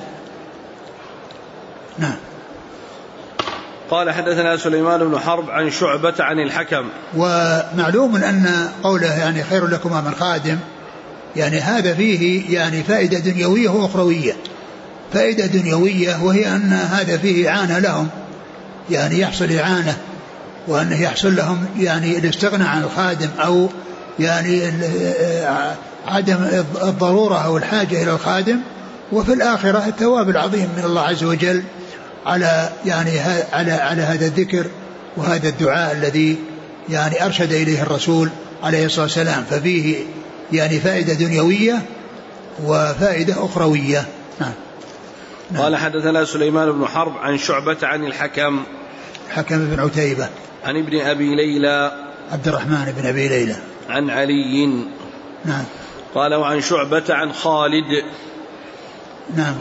نعم. قال حدثنا سليمان بن حرب عن شعبة عن الحكم. ومعلوم أن قوله يعني خير لكما من خادم، يعني هذا فيه يعني فائدة دنيوية وأخروية. فائدة دنيوية وهي أن هذا فيه إعانة لهم، يعني يحصل إعانة، وأنه يحصل لهم يعني الاستغناء عن الخادم، أو يعني عدم الضرورة أو الحاجة إلى الخادم. وفي الآخرة الثواب العظيم من الله عز وجل على يعني على هذا الذكر وهذا الدعاء الذي يعني أرشد إليه الرسول عليه الصلاة والسلام. ففيه يعني فائدة دنيوية وفائدة أخروية. نعم. قال حدثنا سليمان بن حرب عن شعبة عن الحكم بن عتيبة عن ابن أبي ليلى عبد الرحمن بن أبي ليلى عن علي. نعم. قال وعن شعبة عن خالد. نعم.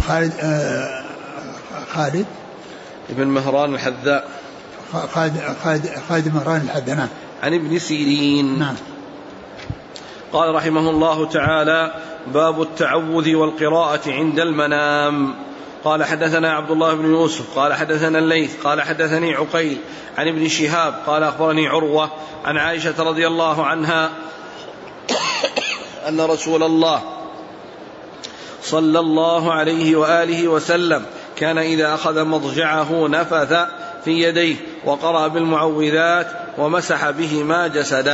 خالد ابن مهران الحذاء. خالد مهران الحذاء. نعم. عن ابن سيرين. نعم. قال رحمه الله تعالى: باب التعوذ والقراءة عند المنام. قال حدثنا عبد الله بن يوسف قال حدثنا الليث قال حدثني عقيل عن ابن شهاب قال أخبرني عروة عن عائشة رضي الله عنها أن رسول الله صلى الله عليه وآله وسلم كان إذا أخذ مضجعه نفث في يديه وقرأ بالمعوذات ومسح بهما جسده.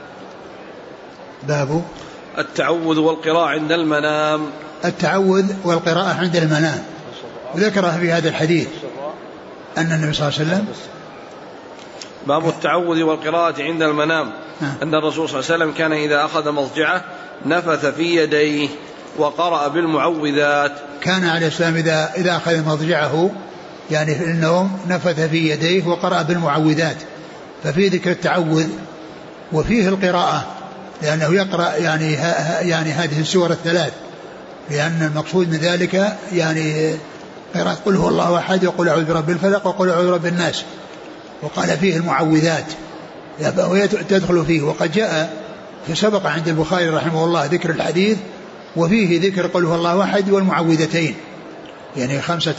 باب التعوذ والقراءة عند المنام. التعوذ والقراءة عند المنام، وذكره في هذا الحديث أن النبي صلى الله عليه وسلم باب التعوذ والقراءة عند المنام أن الرسول صلى الله عليه وسلم كان إذا أخذ مضجعه نفث في يديه وقرأ بالمعوذات. كان عليه السلام إذا أخذ مضجعه يعني في النوم نفث في يديه وقرأ بالمعوذات، ففي ذكر التعوذ وفيه القراءة، لأنه يقرأ يعني هذه السور الثلاث، لأن المقصود من ذلك يعني قراءة قل هو الله أحد وقل أعوذ برب الفلق وقل أعوذ برب الناس، وقال فيه المعوذات تدخل فيه. وقد جاء في سبق عند البخاري رحمه الله ذكر الحديث وفيه ذكر قل هو الله أحد والمعوذتين، يعني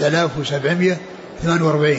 5748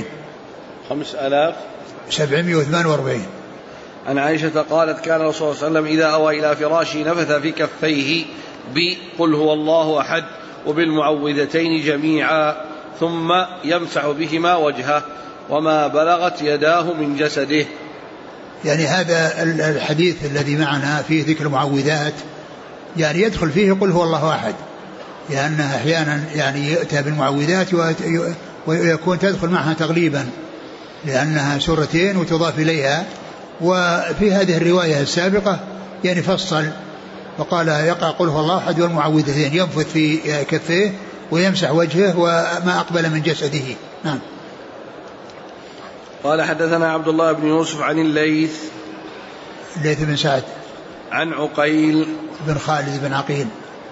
5748. عن عائشة قالت كان الرسول صلى الله عليه وسلم إذا أوى إلى فراشه نفث في كفيه بقل هو الله أحد وبالمعوذتين جميعا ثم يمسح بهما وجهه وما بلغت يداه من جسده. يعني هذا الحديث الذي معنا فيه ذكر المعوذات يعني يدخل فيه قل هو الله أحد، لأنها أحيانا يعني يؤتى بالمعوذات ويكون تدخل معها تغليبا لأنها سورتين وتضاف إليها. وفي هذه الرواية السابقة يعني فصل وقال يقرأ قل هو الله أحد والمعوذتين، ينفث في كفيه ويمسح وجهه وما أقبل من جسده. نعم. قال حدثنا عبد الله بن يوسف عن الليث بن سعد عن عقيل بن خالد بن عقيل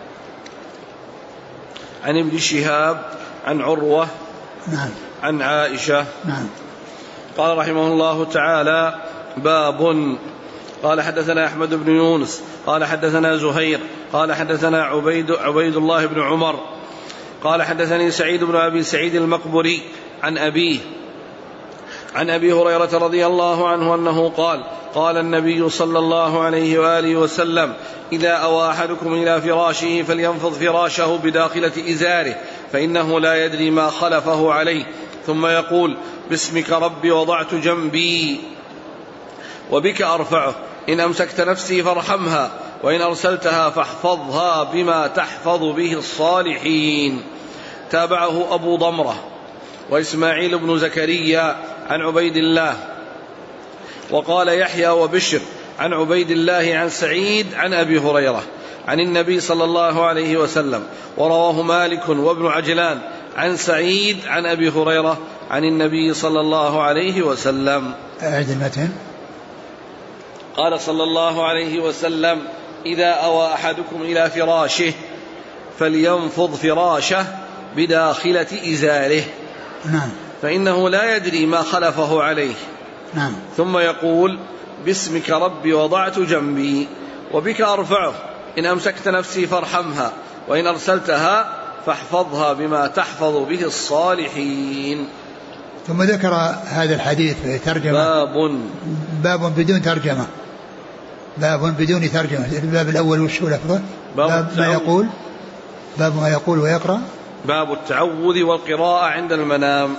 عن ابن شهاب عن عروة. نعم. عن عائشة. نعم. قال رحمه الله تعالى: باب. قال حدثنا أحمد بن يونس قال حدثنا زهير قال حدثنا عبيد الله بن عمر قال حدثني سعيد بن أبي سعيد المقبري عن أبيه عن أبي هريرة رضي الله عنه أنه قال: قال النبي صلى الله عليه وآله وسلم: إذا أوى أحدكم إلى فراشه فلينفض فراشه بداخلة إزاره فإنه لا يدري ما خلفه عليه، ثم يقول: باسمك ربي وضعت جنبي وبك أرفعه، إن أمسكت نفسي فارحمها وإن أرسلتها فاحفظها بما تحفظ به الصالحين. تابعه أبو ضمرة وإسماعيل بن زكريا عن عبيد الله. وقال يحيى وبشر عن عبيد الله عن سعيد عن أبي هريرة عن النبي صلى الله عليه وسلم. ورواه مالك وابن عجلان عن سعيد عن أبي هريرة عن النبي صلى الله عليه وسلم. أعد المتن. قال صلى الله عليه وسلم: إذا أوى أحدكم إلى فراشه فلينفض فراشه بداخلة إزاره. نعم. فإنه لا يدري ما خلفه عليه. نعم. ثم يقول: باسمك ربي وضعت جنبي وبك أرفعه، إن أمسكت نفسي فارحمها، وإن أرسلتها فاحفظها بما تحفظ به الصالحين. ثم ذكر هذا الحديث في ترجمة. باب بدون ترجمة. باب بدون ترجمة. الباب الأول وش هو لفظه؟ باب ما يقول ويقرأ. باب التعوذ والقراءة عند المنام.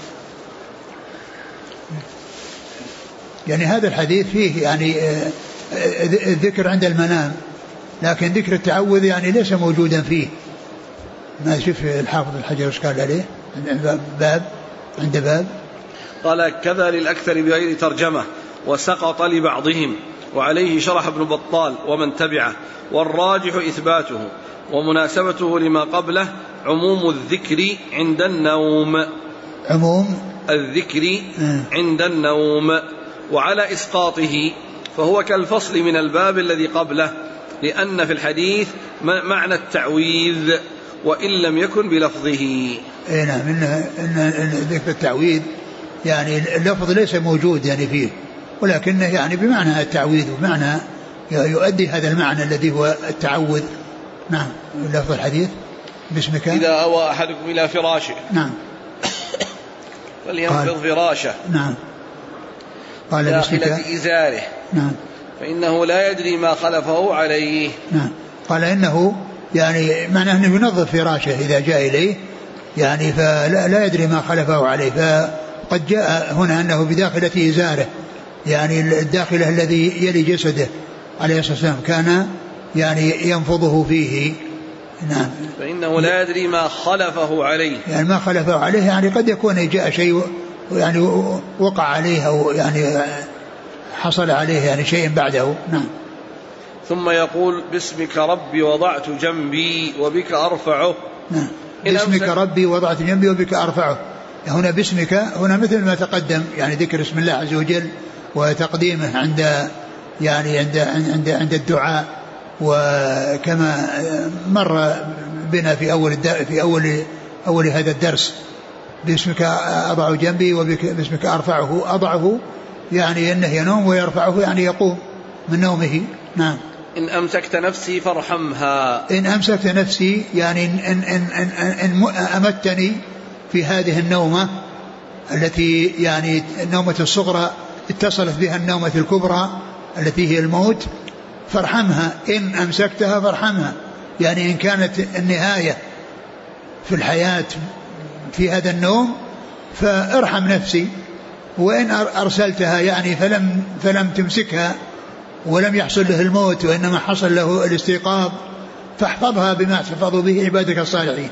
يعني هذا الحديث فيه يعني الذكر عند المنام، لكن ذكر التعوذ يعني ليس موجودا فيه. ما شوف الحافظ الحجر وش قال عليه عند باب قال: كذا للأكثر بغير ترجمة، وسقط لبعضهم، وعليه شرح ابن بطال ومن تبعه، والراجح إثباته، ومناسبته لما قبله عموم الذكر عند النوم. عموم الذكر عند النوم. وعلى إسقاطه فهو كالفصل من الباب الذي قبله، لأن في الحديث معنى التعويذ وإن لم يكن بلفظه. نعم. إن ذكر التعويذ يعني اللفظ ليس موجود يعني فيه، ولكنه يعني بمعنى التعويذ، بمعنى يؤدي هذا المعنى الذي هو التعوذ. نعم. لفظ الحديث: باسمك إذا أوى أحدكم إلى فراشه. نعم. فلينفض فراشه. نعم. قال داخلة إزاره. نعم. فإنه لا يدري ما خلفه عليه. نعم. قال إنه يعني معناه أنه ينظف فراشه إذا جاء إليه، يعني فلا يدري ما خلفه عليه. فقد جاء هنا أنه بداخلة إزاره، يعني الداخلة الذي يلي جسده عليه الصلاة والسلام كان يعني ينفضه فيه. نعم. فإنه لا يدري ما خلفه عليه، يعني ما خلفه عليه يعني قد يكون جاء شيء يعني وقع عليه أو يعني حصل عليه يعني شيء بعده. نعم. ثم يقول: باسمك ربي وضعت جنبي وبك أرفعه. نعم. باسمك ربي وضعت جنبي وبك أرفعه. هنا باسمك هنا مثل ما تقدم، يعني ذكر اسم الله عز وجل وتقديمه عند يعني عند الدعاء، وكما مر بنا في أول هذا الدرس: باسمك أضع جنبي وباسمك أرفعه. أضعه يعني أنه ينوم، ويرفعه يعني يقوم من نومه. نعم. إن أمسكت نفسي فارحمها. إن أمسكت نفسي يعني إن أمتني في هذه النومة التي يعني النومة الصغرى اتصلت بها النومة الكبرى التي هي الموت، فارحمها. إن أمسكتها فارحمها، يعني إن كانت النهاية في الحياة في هذا النوم فارحم نفسي، وإن أرسلتها يعني فلم تمسكها ولم يحصل له الموت وإنما حصل له الاستيقاظ، فاحفظها بما تحفظ به عبادك الصالحين.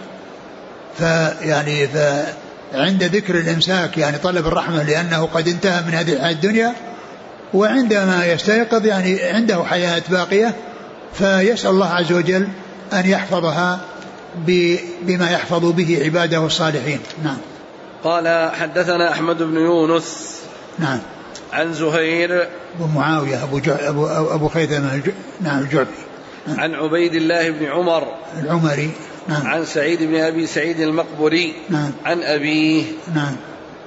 فيعني عند ذكر الإمساك يعني طلب الرحمة، لأنه قد انتهى من هذه الحياة الدنيا، وعندما يستيقظ يعني عنده حياة باقية، فيسأل الله عز وجل أن يحفظها بما يحفظ به عباده الصالحين. نعم. قال: حدثنا أحمد بن يونس. نعم. عن زهير بن معاوية أبو خيثمة نعم الجعفي. نعم. عن عبيد الله بن عمر العمري. نعم. عن سعيد بن أبي سعيد المقبري. نعم. عن أبيه. نعم.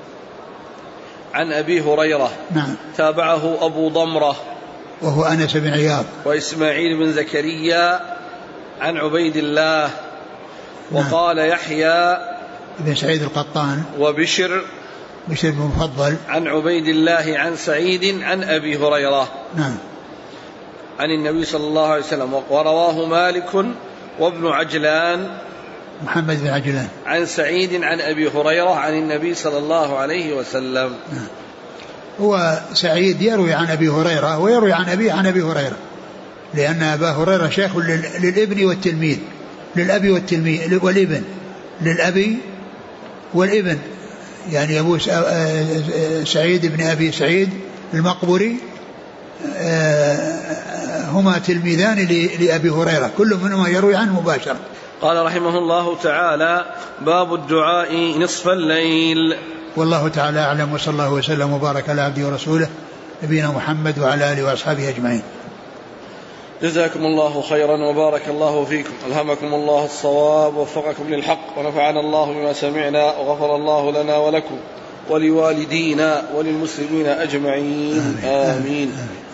عن أبي هريرة. نعم. تابعه أبو ضمرة وهو أنس بن عياض وإسماعيل بن زكريا عن عبيد الله. وقال يحيى بن سعيد القطان وبشر بن مفضل عن عبيد الله عن سعيد عن أبي هريرة. نعم. عن النبي صلى الله عليه وسلم. ورواه مالك وابن عجلان محمد بن عجلان عن سعيد عن أبي هريرة عن النبي صلى الله عليه وسلم. نعم. هو سعيد يروي عن أبي هريرة ويروي عن أبيه عن أبي هريرة، لأن أبا هريرة شيخ للابن والتلميذ، للأبي والتلميذ والابن، للأبي والابن، يعني أبو سعيد بن أبي سعيد المقبري هما تلميذان لأبي هريرة، كل منهما يروي عنه مباشرة. قال رحمه الله تعالى: باب الدعاء نصف الليل. والله تعالى أعلم، وصلى الله وسلم وبارك على عبده ورسوله نبينا محمد وعلى آله وأصحابه أجمعين. جزاكم الله خيرا وبارك الله فيكم، ألهمكم الله الصواب ووفقكم للحق، ونفعنا الله بما سمعنا، وغفر الله لنا ولكم ولوالدينا وللمسلمين أجمعين، آمين.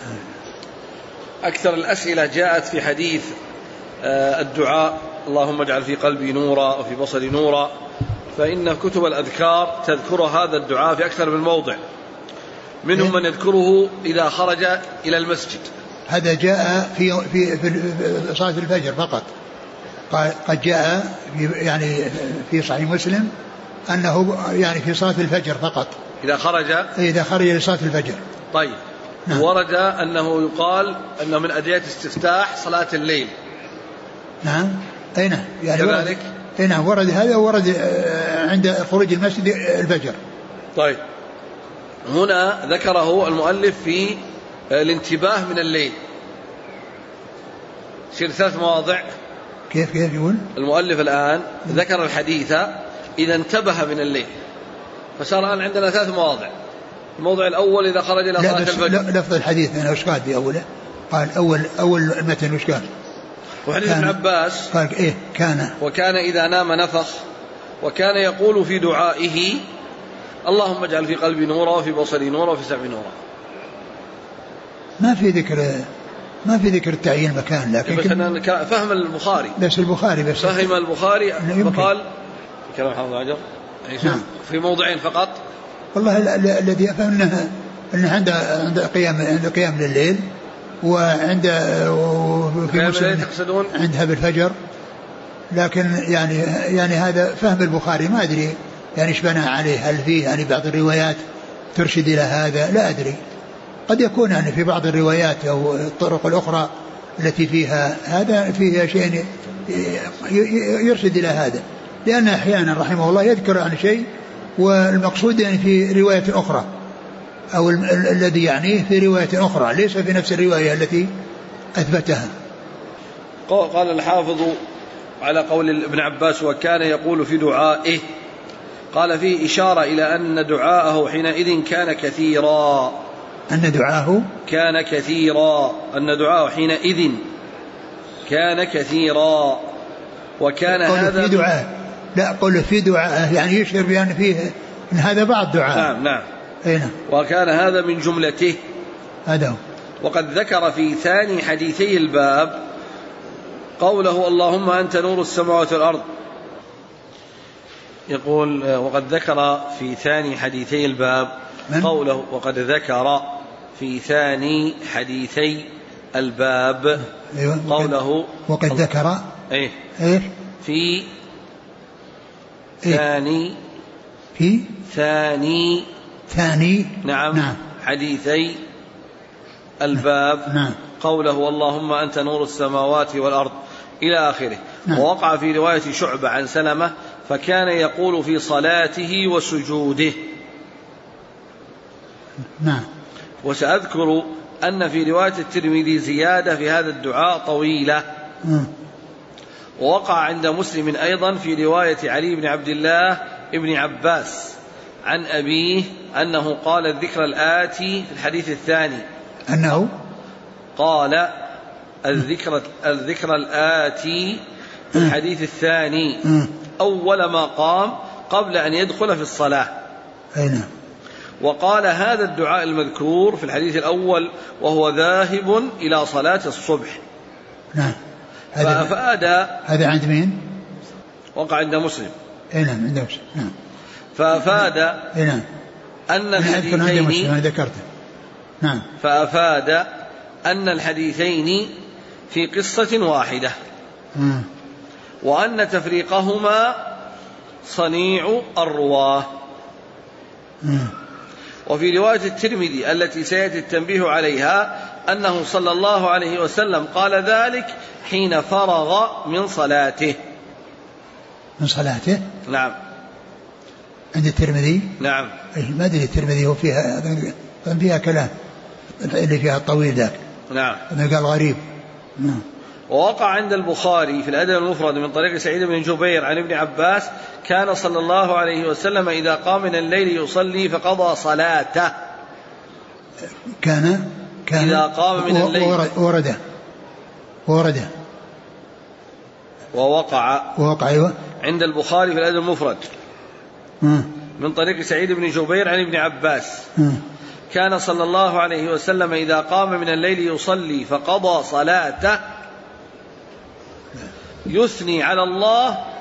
أكثر الأسئلة جاءت في حديث الدعاء اللهم اجعل في قلبي نورا وفي بصري نورا، فإن كتب الأذكار تذكر هذا الدعاء في أكثر من موضع، منهم من يذكره إذا خرج إلى المسجد. هذا جاء في صلاة الفجر فقط. قد جاء يعني في صحيح مسلم أنه يعني في صلاة الفجر فقط إذا خرج لصلاة الفجر. طيب. نعم. ورد أنه يقال أنه من أدعية استفتاح صلاة الليل. نعم. أي نعم. يعني ورد. أي نعم ورد هذا، ورد عند خروج المسجد الفجر. طيب. هنا ذكره المؤلف في الانتباه من الليل، يصير 3 مواضع. كيف يقول المؤلف الآن ذكر الحديث إذا انتبه من الليل، فصار الآن عندنا 3 مواضع. الموضع الأول إذا خرج إلى صلاة الفجر. لفظ الحديث أنا أشكال في أوله، قال أول متن أشكال. وحديث ابن عباس قال إيه وكان إذا نام نفخ، وكان يقول في دعائه اللهم اجعل في قلبي نورا وفي بصري نورا وفي سمعي نورا. ما في ذكر التعيين مكان، لكن فهم البخاري فهم البخاري فقال كلام حافظ عجر في موضعين فقط. والله الذي أفهم أنه عند قيام لليل، وعند في مسلم عندها بالفجر، لكن يعني هذا فهم البخاري، ما أدري يعني إيش بنى عليه، هل فيه يعني بعض الروايات ترشد إلى هذا؟ لا أدري، قد يكون يعني في بعض الروايات أو الطرق الأخرى التي فيها هذا فيها شيء يرشد إلى هذا، لأن أحيانا رحمه الله يذكر عن شيء والمقصود يعني في رواية أخرى، أو الذي يعنيه في رواية أخرى ليس في نفس الرواية التي أثبتها. قال الحافظ على قول ابن عباس وكان يقول في دعائه، قال فيه إشارة إلى أن دعاءه حينئذ كان كثيرا، أن دعاءه حينئذ كان كثيرا، وكان هذا في دعاء، لا قل في دعاء يعني يشعر بأن فيه إن هذا بعض دعاء. نعم. أين؟ وكان هذا من جملته هذا. وقد ذكر في ثاني حديثي الباب قوله اللهم أنت نور السماوات والأرض. يقول وقد ذكر في ثاني حديثي الباب قوله، وقد ذكر في ثاني حديثي الباب قوله، وقد ذكر في ثاني نعم حديثي الباب قوله اللهم أنت نور السماوات والأرض إلى آخره. ووقع في رواية شعبة عن سلمة فكان يقول في صلاته وسجوده. وسأذكر أن في رواية الترمذي زيادة في هذا الدعاء طويلة. ووقع عند مسلم أيضا في رواية علي بن عبد الله ابن عباس عن أبيه أنه قال الذكر الآتي في الحديث الثاني، أنه قال الذكر الآتي في الحديث الثاني أول ما قام قبل أن يدخل في الصلاة. وقال هذا الدعاء المذكور في الحديث الأول وهو ذاهب إلى صلاة الصبح. فأفاد. هذا عند مين؟ وقع عند مسلم. عند مسلم. فأفاد أن الحديثين ذكرته. فأفاد أن الحديثين في قصة واحدة، وأن تفريقهما صنيع الرواه. وفي رواية الترمذي التي سيأتي التنبيه عليها أنه صلى الله عليه وسلم قال ذلك حين فرغ من صلاته. نعم. عند الترمذي. نعم. ما أدري الترمذي هو فيها كلام اللي فيها الطويل ذاك. نعم. قال غريب. ووقع عند البخاري في الأدب المفرد من طريق سعيد بن جبير عن ابن عباس كان صلى الله عليه وسلم إذا قام من الليل يصلي فقضى صلاته. كان إذا قام من الليل ورده ووقع أيوة عند البخاري في الأدب المفرد من طريق سعيد بن جبير عن ابن عباس كان صلى الله عليه وسلم إذا قام من الليل يصلي فقضى صلاته يثني على الله